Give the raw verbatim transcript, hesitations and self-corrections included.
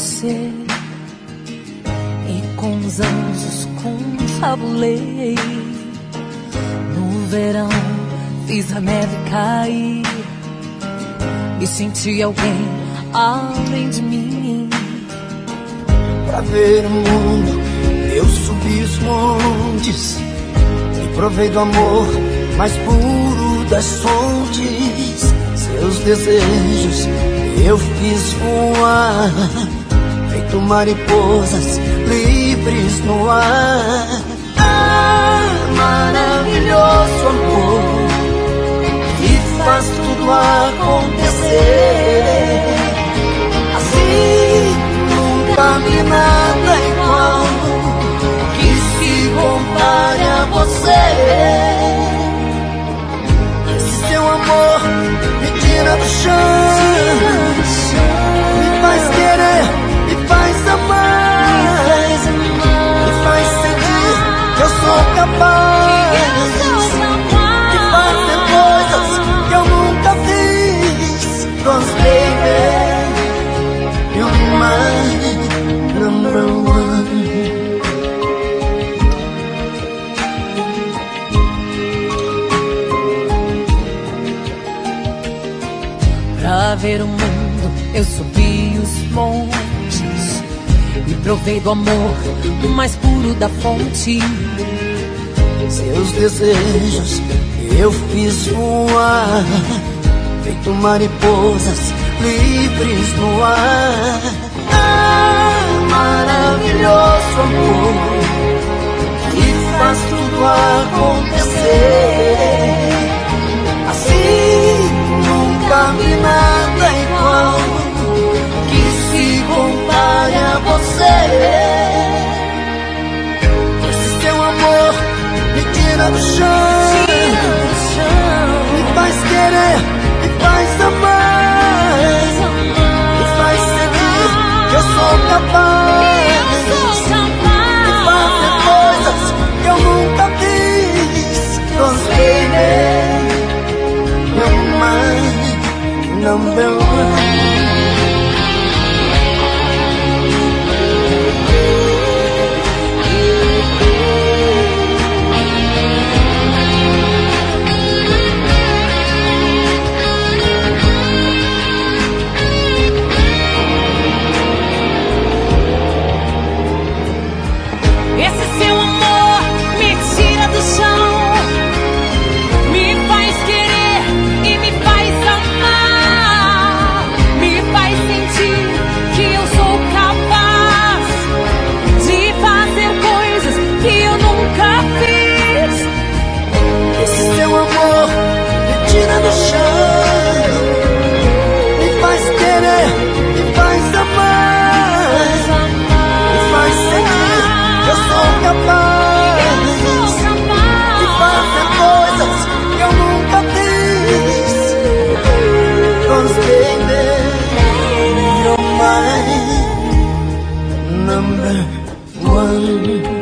você e com os anjos confabulei. No verão fiz a neve cair e senti alguém além de mim. Pra ver o mundo eu subi os montes e provei do amor mais puro das fontes. Seus desejos eu fiz voar, feito mariposas livres no ar. Ah, maravilhoso amor que faz tudo acontecer. Assim nunca vi nada igual que se compare a você. Esse seu amor me tira do chão, me faz querer, me faz amar, me faz sentir que eu sou capaz de fazer coisas que eu nunca fiz. 'Cause baby, you're my number one. Pra ver o mundo eu subi os montes e provei do amor o mais puro da fonte. Seus desejos eu fiz voar, feito mariposas livres no ar. Ah, maravilhoso amor que faz tudo acontecer. Assim nunca vi nada igual que se compare a você. Esse seu amor me tira do chão, me faz querer, me faz amar, me faz sentir que eu sou capaz de fazer coisas que eu nunca fiz. 'Cause baby, you're my number one. Esse seu amor me tira do chão, me faz querer e me faz amar, me faz sentir que eu sou capaz de fazer coisas que eu nunca fiz. Esse seu amor me tira do chão, me faz querer, me faz amar, me faz sentir que eu sou capaz de fazer coisas que eu nunca fiz. 'Cause baby, you're my number one.